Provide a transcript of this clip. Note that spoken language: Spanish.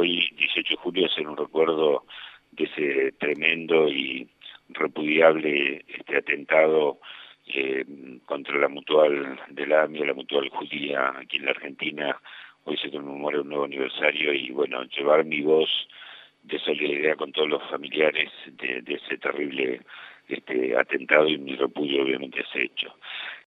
hoy, 18 de julio, hacer un recuerdo de ese tremendo y repudiable atentado contra la Mutual del AMIA, la Mutual Judía aquí en la Argentina. Hoy se conmemora un nuevo aniversario y bueno, llevar mi voz de solidaridad con todos los familiares de ese terrible atentado y mi repudio obviamente a ese hecho.